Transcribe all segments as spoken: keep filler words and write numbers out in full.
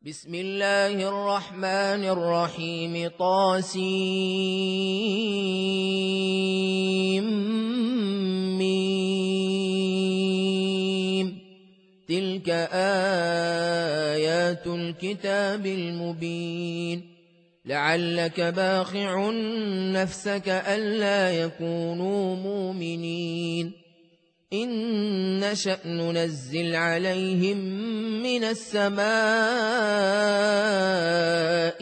بسم الله الرحمن الرحيم طاسيم تلك آيات الكتاب المبين لعلك باخع نفسك ألا يكونوا مؤمنين إن نشأ ننزل عليهم من السماء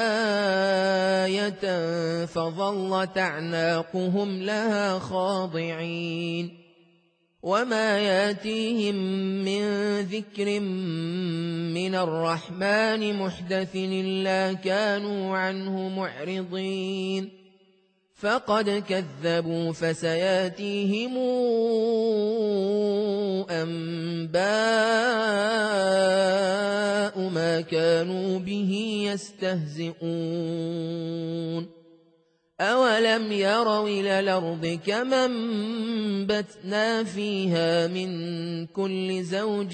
آية فظلت أعناقهم لها خاضعين وما ياتيهم من ذكر من الرحمن محدث إلا كانوا عنه معرضين فقد كذبوا فسياتيهم أنباء ما كانوا به يستهزئون أولم يروا إلى الأرض كما انبتنا فيها من كل زوج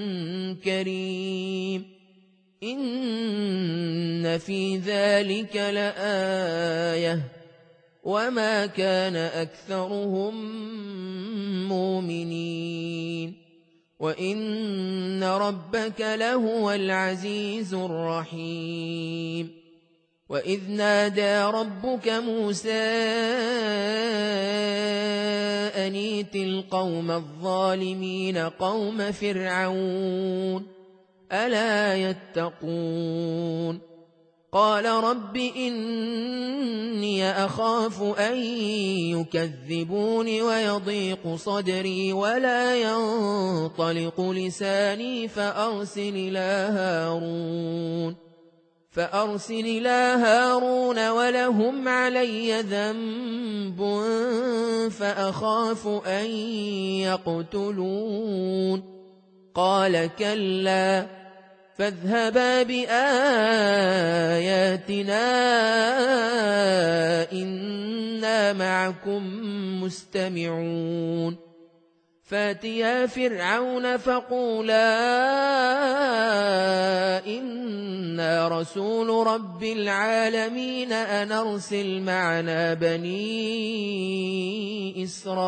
كريم إن في ذلك لآية وما كان أكثرهم مؤمنين وإن ربك لهو العزيز الرحيم وإذ نادى ربك موسى أن ائت القوم الظالمين قوم فرعون ألا يتقون قال رب إني أخاف أن يكذبون ويضيق صدري ولا ينطلق لساني فأرسل إلى هارون فأرسل إلى هارون ولهم علي ذنب فأخاف أن يقتلون قال كلا فاذهبا بآياتنا إنا معكم مستمعون فاتيا فرعون فقولا إنا رسول رب العالمين أن أرسل معنا بني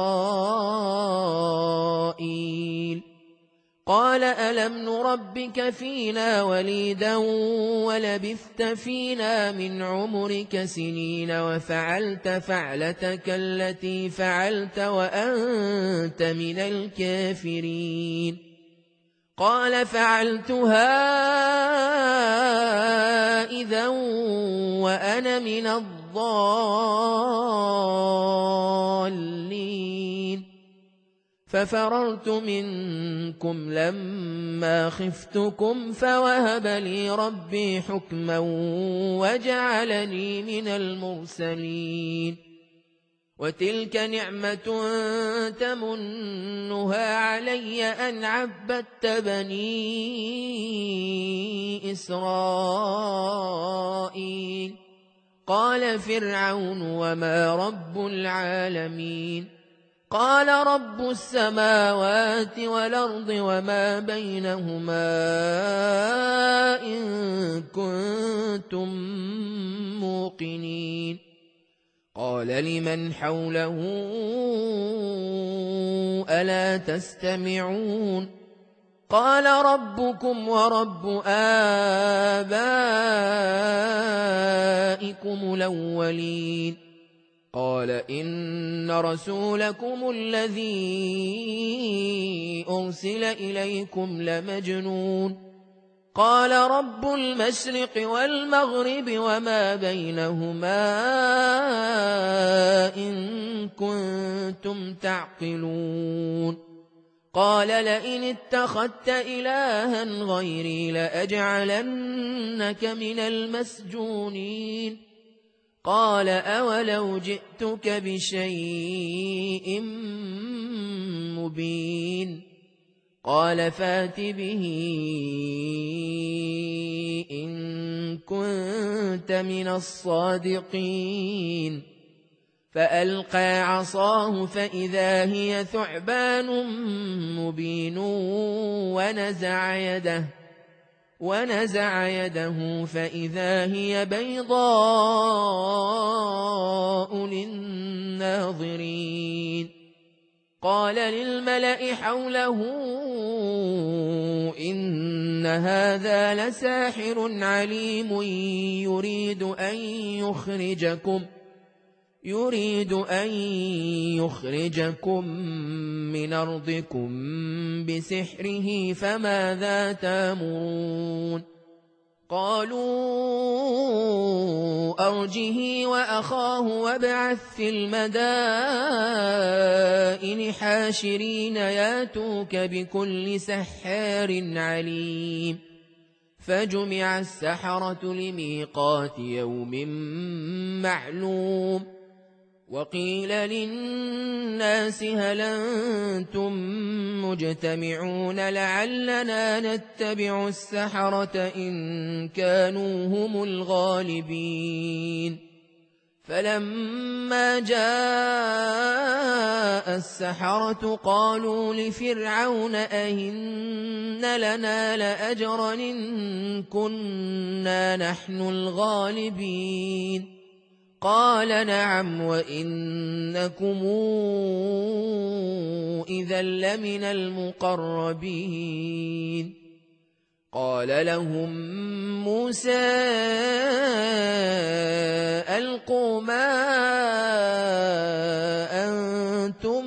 إسرائيل قال ألم نربك فينا وليدا ولبثت فينا من عمرك سنين وفعلت فعلتك التي فعلت وأنت من الكافرين قال فعلتها إذا وأنا من الضالين ففررت منكم لما خفتكم فوهب لي ربي حكما وجعلني من المرسلين وتلك نعمة تمنها علي أن عبدت بني إسرائيل قال فرعون وما رب العالمين قال رب السماوات والأرض وما بينهما إن كنتم موقنين قال لمن حوله ألا تستمعون قال ربكم ورب آبائكم الأولين قال إن رسولكم الذي أرسل إليكم لمجنون قال رب المشرق والمغرب وما بينهما إن كنتم تعقلون قال لئن اتخذت إلها غيري لأجعلنك من المسجونين قال أولو جئتك بشيء مبين قال فات به إن كنت من الصادقين فألقى عصاه فإذا هي ثعبان مبين ونزع يده ونزع يده فإذا هي بيضاء للناظرين قال للملأ حوله إن هذا لساحر عليم يريد أن يخرجكم يريد أن يخرجكم من أرضكم بسحره فماذا تأمرون قالوا أرجه وأخاه وابعث في المدائن حاشرين ياتوك بكل سحار عليم فجمع السحرة لميقات يوم معلوم وقيل للناس هل أنتم مجتمعون لعلنا نتبع السحرة إن كانوا هم الغالبين فلما جاء السحرة قالوا لفرعون أئن لنا لأجرا إن كنا نحن الغالبين قال نعم وإنكم إذا لمن المقربين قال لهم موسى ألقوا ما أنتم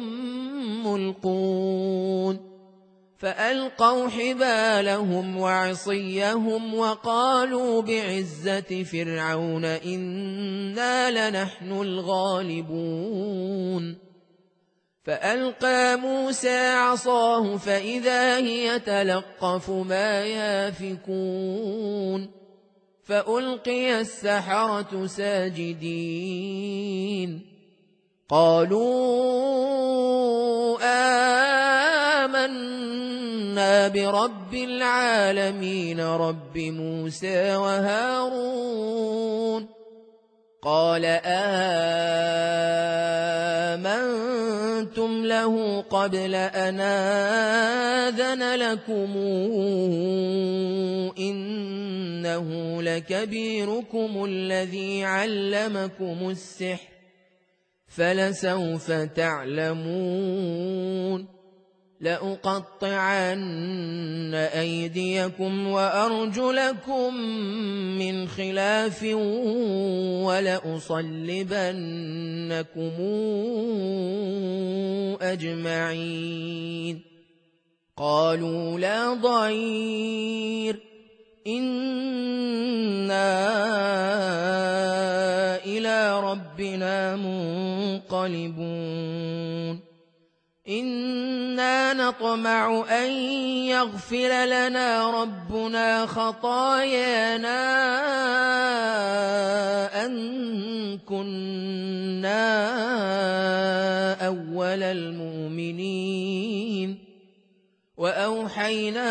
ملقون فألقوا حبالهم وعصيهم وقالوا بعزة فرعون إنا لنحن الغالبون فألقى موسى عصاه فإذا هي تلقف ما يافكون فألقي السحرة ساجدين قالوا آمنا برب العالمين رب موسى وهارون قال آمنتم له قبل أن آذن لكم إنه لكبيركم الذي علمكم السحر فلسوف تعلمون لأقطعن أيديكم وأرجلكم من خلاف ولأصلبنكم أجمعين قالوا لا ضير إنا إلى ربنا منقلبون إنا نطمع أن يغفر لنا ربنا خطايانا أن كنا أول المؤمنين وأوحينا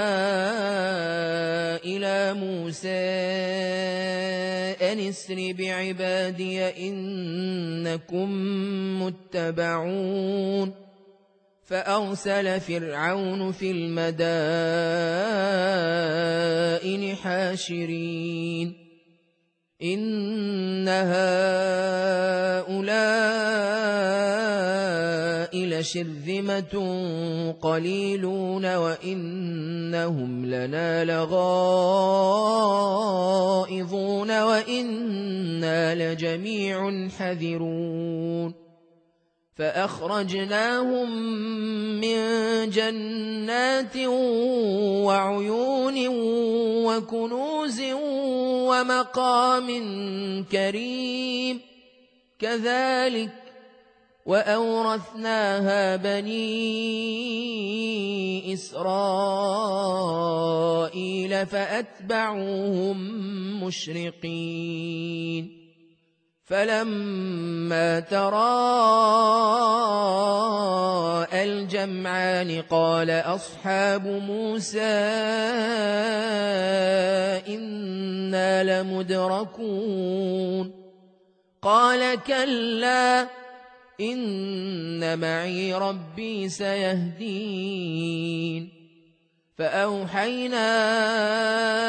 إلى موسى أن اسر بعبادي إنكم متبعون فأرسل فرعون في المدائن حاشرين إن هؤلاء لشرذمة قليلون وإنهم لنا لغائظون وإنا لجميع حذرون فأخرجناهم من جنات وعيون وكنوز ومقام كريم كذلك وأورثناها بني إسرائيل فأتبعوهم مشرقين فلما تراءى الجمعان قال أصحاب موسى إنا لمدركون قال كلا إن معي ربي سيهدين فأوحينا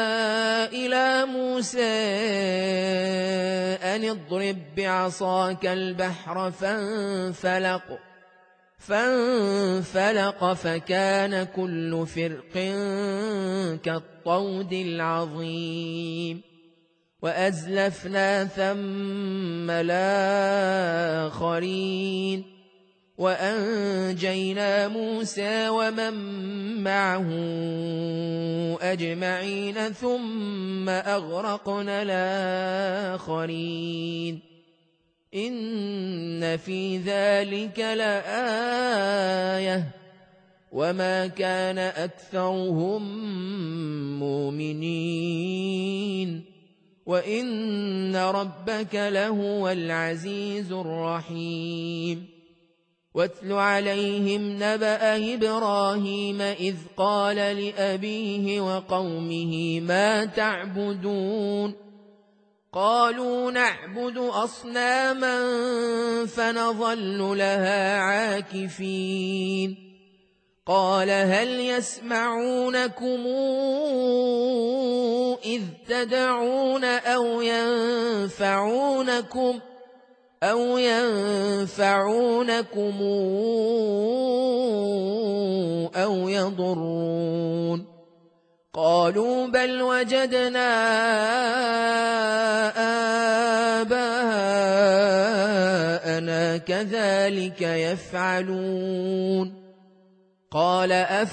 موسى أن اضرب بعصاك البحر فانفلق فانفلق فكان كل فرق كالطود العظيم وأزلفنا ثم الآخرين وأنجينا موسى ومن معه أجمعين ثم أغرقنا الآخرين إن في ذلك لآية وما كان أكثرهم مؤمنين وإن ربك لهو العزيز الرحيم واتل عليهم نبأ إبراهيم إذ قال لأبيه وقومه ما تعبدون قالوا نعبد أصناما فنظل لها عاكفين قال هل يسمعونكم إذ تدعون أو ينفعونكم أو ينفعونكم أو يضرون قالوا بل وجدنا آباءنا كذلك يفعلون قال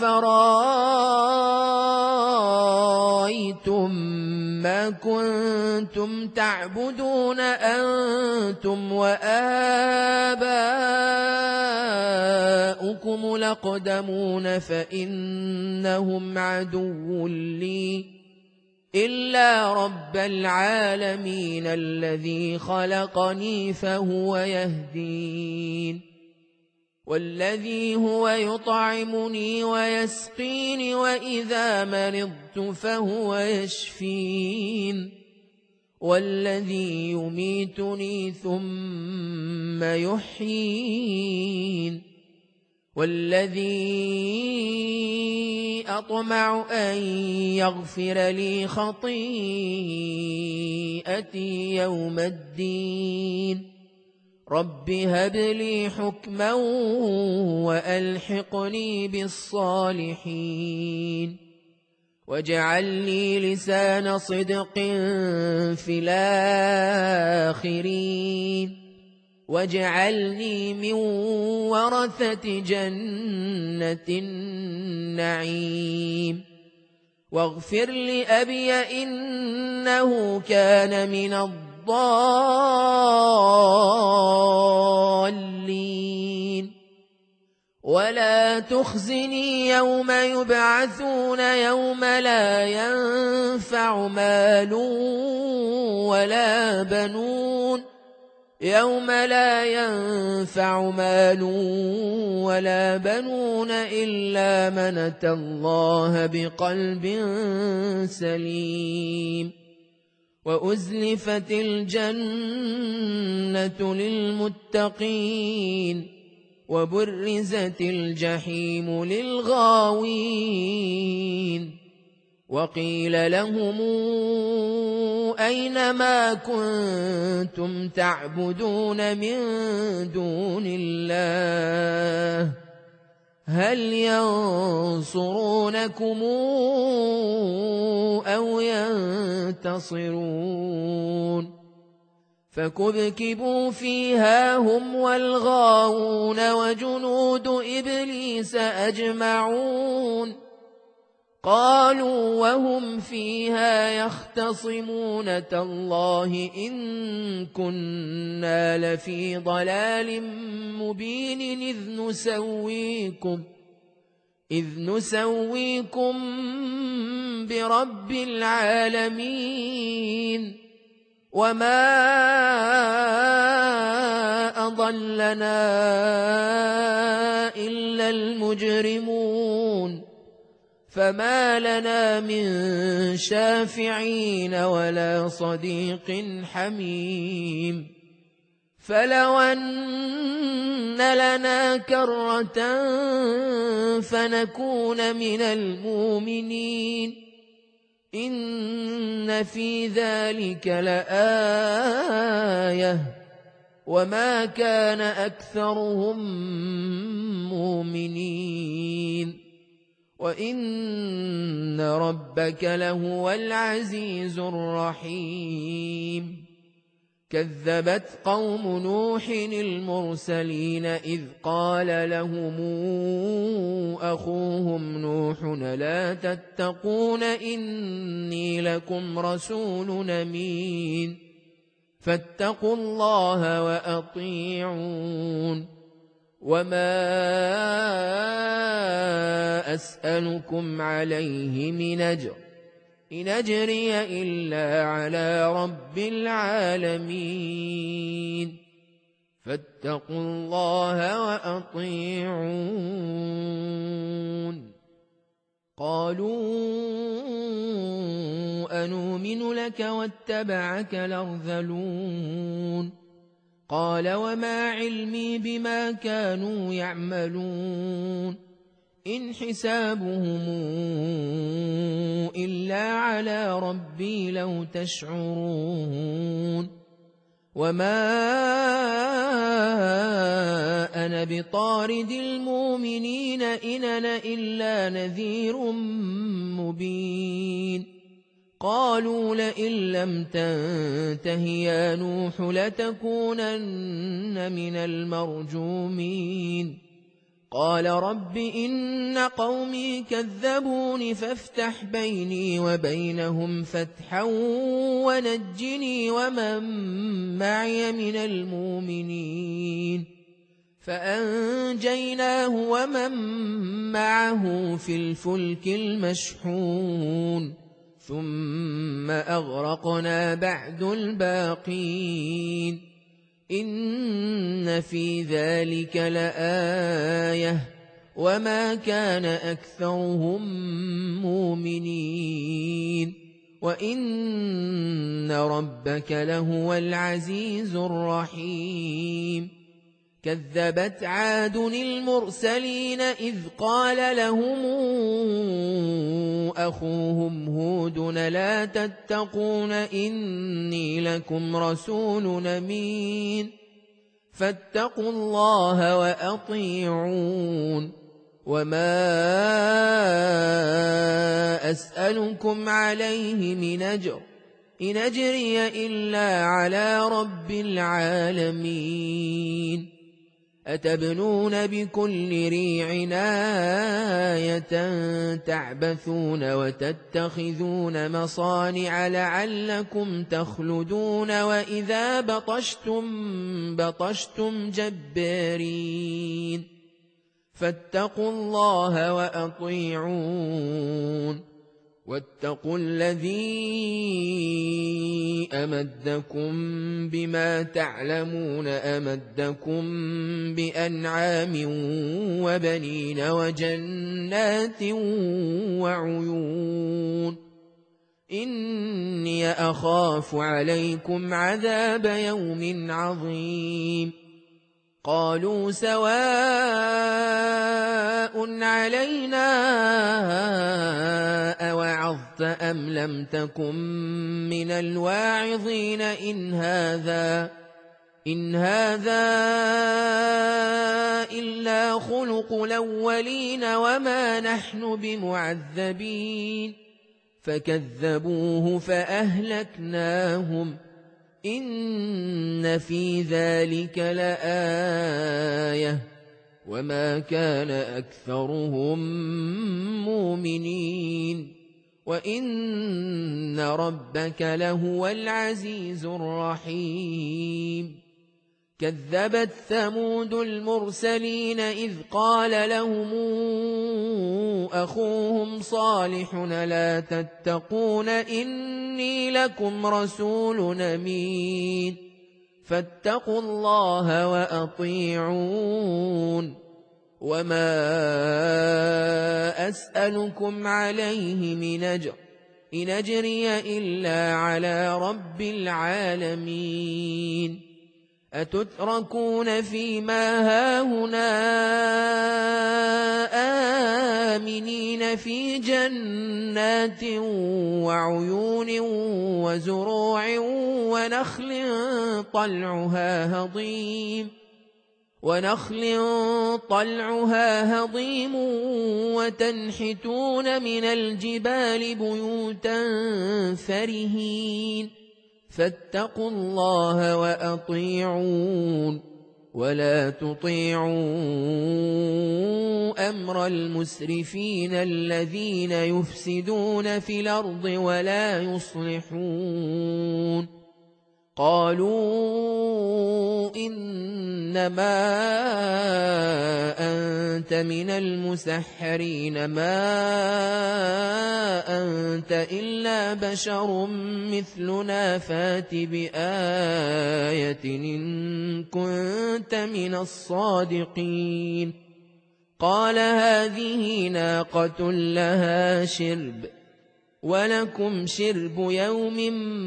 أفرأيتم ما كنتم تعبدون أنتم وآباؤكم الأقدمون فإنهم عدو لي إلا رب العالمين الذي خلقني فهو يهدين والذي هو يطعمني ويسقين وإذا مرضت فهو يشفين والذي يميتني ثم يحيين والذي أطمع أن يغفر لي خطيئتي يوم الدين رب هب لي حكما وألحقني بالصالحين واجعل لي لسان صدق في الآخرين واجعلني من ورثة جنة النعيم واغفر لأبي إنه كان من الضالين ولا تخزني يوم يبعثون يوم لا ينفع مال ولا بنون يوم لا ينفع مال ولا بنون إلا من أتى الله بقلب سليم وأزلفت الجنة للمتقين وبرزت الجحيم للغاوين وقيل لهم أين ما كنتم تعبدون من دون الله هل ينصرونكم أو ينتصرون فكبكبوا فيها هم والغاوون وجنود إبليس أجمعون قالوا وهم فيها يختصمون تالله إن كنا لفي ضلال مبين إذ نسويكم إذ نسويكم برب العالمين وما أضلنا إلا المجرمون فما لنا من شافعين ولا صديق حميم فلو أن لنا كرة فنكون من المؤمنين إن إن في ذلك لآية وما كان أكثرهم مؤمنين وإن ربك لهو العزيز الرحيم كذبت قوم نوح المرسلين إذ قال لهم أخوهم نوح لا تتقون إني لكم رسول أمين فاتقوا الله وأطيعون وما أسألكم عليه من أجر إن أجري إلا على رب العالمين فاتقوا الله وأطيعون قالوا أنؤمن لك واتبعك الأرذلون قال وما علمي بما كانوا يعملون إن حسابهم إلا على ربي لو تشعرون وما أنا بطارد المؤمنين إن أنا إلا نذير مبين قالوا لئن لم تنته يا نوح لتكونن من المرجومين قال رب إن قومي كذبون فافتح بيني وبينهم فتحا ونجني ومن معي من المؤمنين فأنجيناه ومن معه في الفلك المشحون ثم أغرقنا بعد الباقين إن في ذلك لآية وما كان أكثرهم مؤمنين وإن ربك لهو العزيز الرحيم كذبت عاد المرسلين إذ قال لهم أخوهم هود لا تتقون إني لكم رسول أمين فاتقوا الله وأطيعون وما أسألكم عليه من أجر إن أجري إلا على رب العالمين أتبنون بكل ريع آية تعبثون وتتخذون مصانع لعلكم تخلدون وإذا بطشتم بطشتم جبارين فاتقوا الله وأطيعون واتقوا الذي أمدكم بما تعلمون أمدكم بأنعام وبنين وجنات وعيون إني أخاف عليكم عذاب يوم عظيم قالوا سواء علينا أوعظت أم لم تكن من الواعظين إن هذا إن هذا إلا خلق الأولين وما نحن بمعذبين فكذبوه فأهلكناهم إن في ذلك لآية وما كان أكثرهم مؤمنين وإن ربك لهو العزيز الرحيم كذبت ثمود المرسلين إذ قال لهم أخوهم صالح لا تتقون إني لكم رسول أمين فاتقوا الله وأطيعون وما أسألكم عليه من أجر إن أجري إلا على رب العالمين أتتركون فيما هاهنا آمنين في جنات وعيون وزروع ونخل طلعها هضيم ونخل طلعها هضيم وتنحتون من الجبال بيوتا فرهين فاتقوا الله وأطيعون ولا تطيعوا أمر المسرفين الذين يفسدون في الأرض ولا يصلحون قالوا إنما أنت من المسحرين ما أنت إلا بشر مثلنا فات بآية إن كنت من الصادقين قال هذه ناقة لها شرب ولكم شرب يوم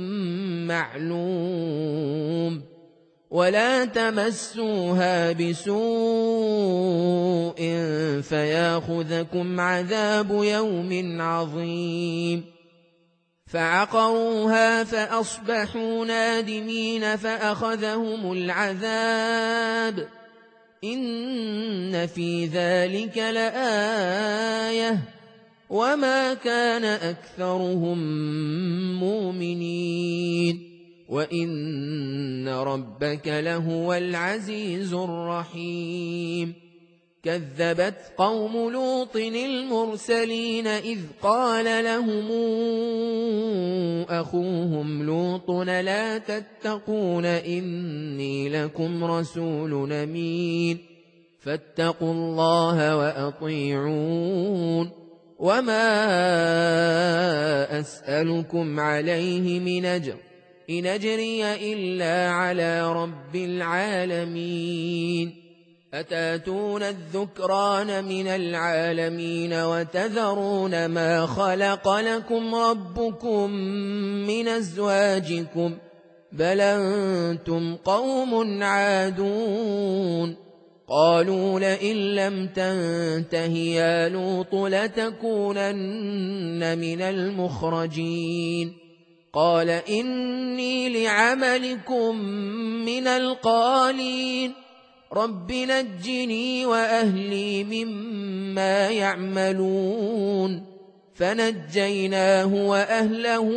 معلوم ولا تمسوها بسوء فياخذكم عذاب يوم عظيم فعقروها فأصبحوا نادمين فأخذهم العذاب إن في ذلك لآية وما كان أكثرهم مؤمنين وإن ربك لهو العزيز الرحيم كذبت قوم لوط المرسلين إذ قال لهم أخوهم لوط لا تتقون إني لكم رسول أمين فاتقوا الله وأطيعون وما أسألكم عليه من أجر إن أجري إلا على رب العالمين أتاتون الذكران من العالمين وتذرون ما خلق لكم ربكم من أزواجكم بل أنتم قوم عادون قالوا لئن لم تنته يا لوط لتكونن من المخرجين قال إني لعملكم من القالين رب نجني وأهلي مما يعملون فنجيناه وأهله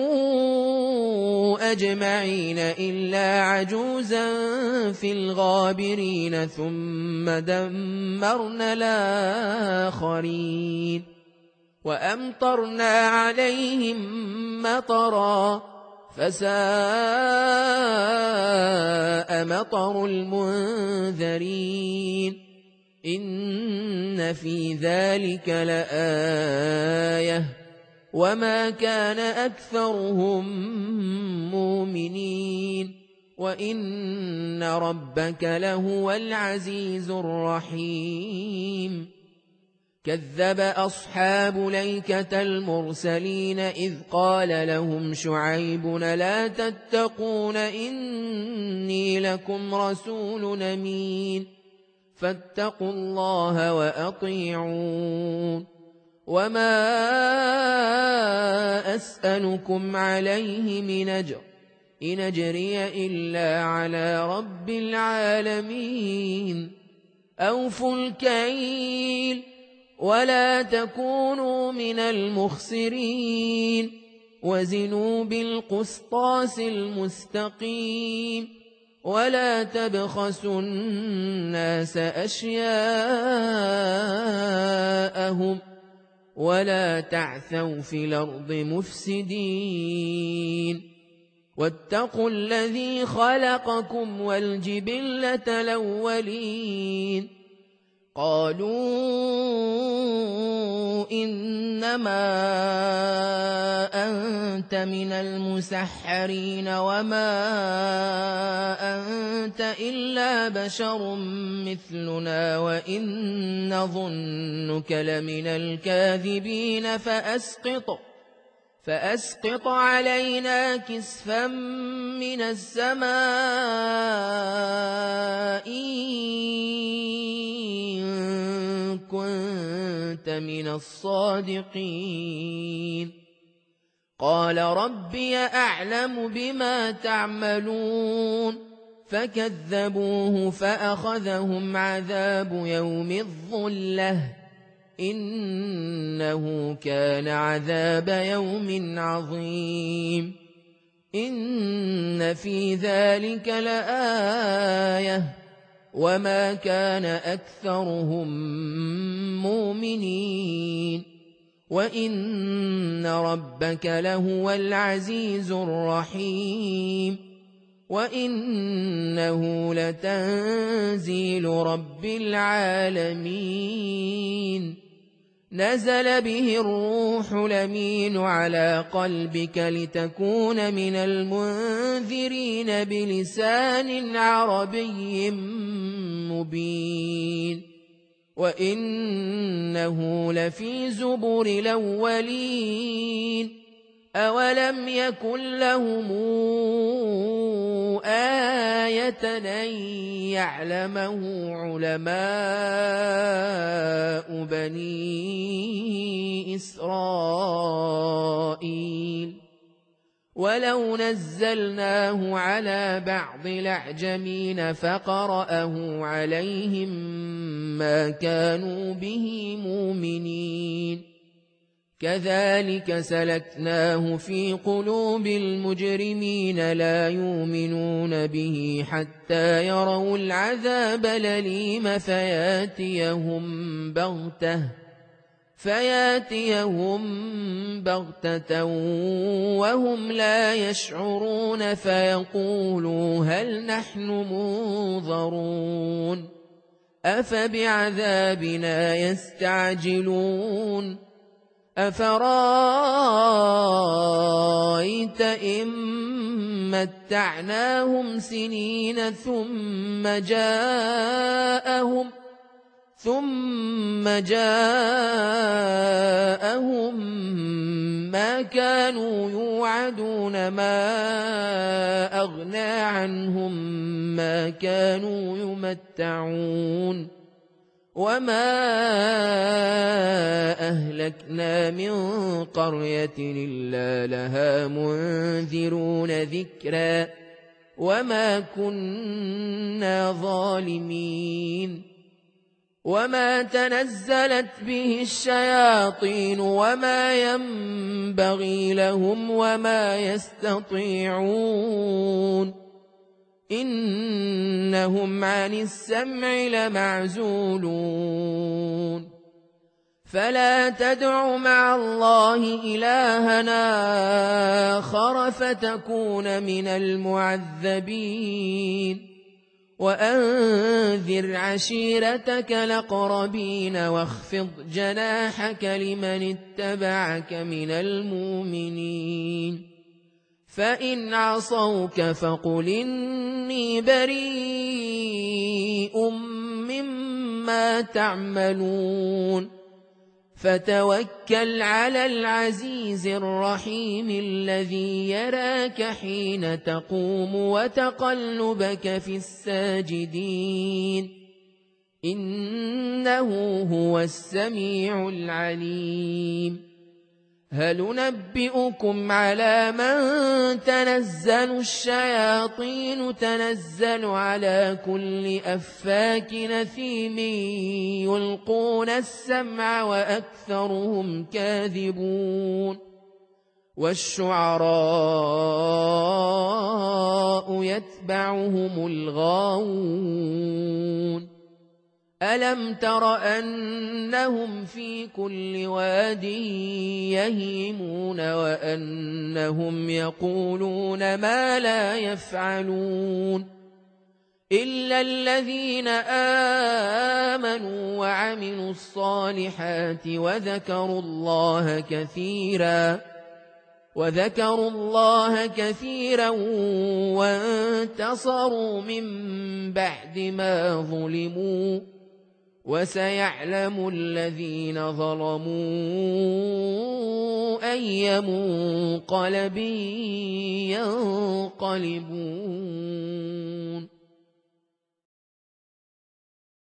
أجمعين إلا عجوزا في الغابرين ثم دمرنا الآخرين وأمطرنا عليهم مطرا فساء مطر المنذرين إن في ذلك لآية وما كان أكثرهم مؤمنين وإن ربك لهو العزيز الرحيم كذب أصحاب ليكة المرسلين إذ قال لهم شعيب لا تتقون إني لكم رسول أمين فاتقوا الله وأطيعون وما أسألكم عليه من أجر إن أجري إلا على رب العالمين أوفوا الكيل ولا تكونوا من المخسرين وزنوا بالقسطاس المستقيم ولا تبخسوا الناس أشياءهم ولا تعثوا في الأرض مفسدين واتقوا الذي خلقكم والجبلة الأولين قالوا إنما أنت من المسحرين وما أنت إلا بشر مثلنا وإن ظنك لمن الكاذبين فأسقط فأسقط علينا كسفا من السماء إن كنت من الصادقين قال ربي أعلم بما تعملون فكذبوه فأخذهم عذاب يوم الظلة إنه كان عذاب يوم عظيم إن في ذلك لآية وما كان أكثرهم مؤمنين وإن ربك لهو العزيز الرحيم وإنه لتنزيل رب العالمين نزل به الروح الأمين على قلبك لتكون من المنذرين بلسان عربي مبين وإنه لفي زبر الأولين أولم يكن لهم آية أن يعلمه علماء بني إسرائيل ولو نزلناه على بعض الأعجمين فقرأه عليهم ما كانوا به مؤمنين كذلك سلكناه في قلوب المجرمين لا يؤمنون به حتى يروا العذاب الأليم فياتيهم بغتة فياتيهم بغتة وهم لا يشعرون فيقولوا هل نحن منظرون أفبعذابنا يستعجلون أفرأيت إن متعناهم سنين ثم جاءهم ثم جاءهم ما كانوا يوعدون ما أغنى عنهم ما كانوا يمتعون وما أهلكنا من قرية إلا لها منذرون ذكرا وما كنا ظالمين وما تنزلت به الشياطين وما ينبغي لهم وما يستطيعون إنهم عن السمع لمعزولون فلا تدع مع الله إلهنا آخر فتكون من المعذبين وأنذر عشيرتك الأقربين واخفض جناحك لمن اتبعك من المؤمنين فإن عصوك فقل إني بريء مما تعملون فتوكل على العزيز الرحيم الذي يراك حين تقوم وتقلبك في الساجدين إنه هو السميع العليم هل ننبئكم على من تنزل الشياطين تنزل على كل أفاك أثيم يلقون السمع وأكثرهم كاذبون والشعراء يتبعهم الغاوون ألم تر أنهم في كل واد يهيمون وأنهم يقولون ما لا يفعلون إلا الذين آمنوا وعملوا الصالحات وذكروا الله كثيرا وذكروا الله كثيرا وانتصروا من بعد ما ظلموا وسيعلم الذين ظلموا أي منقلب ينقلبون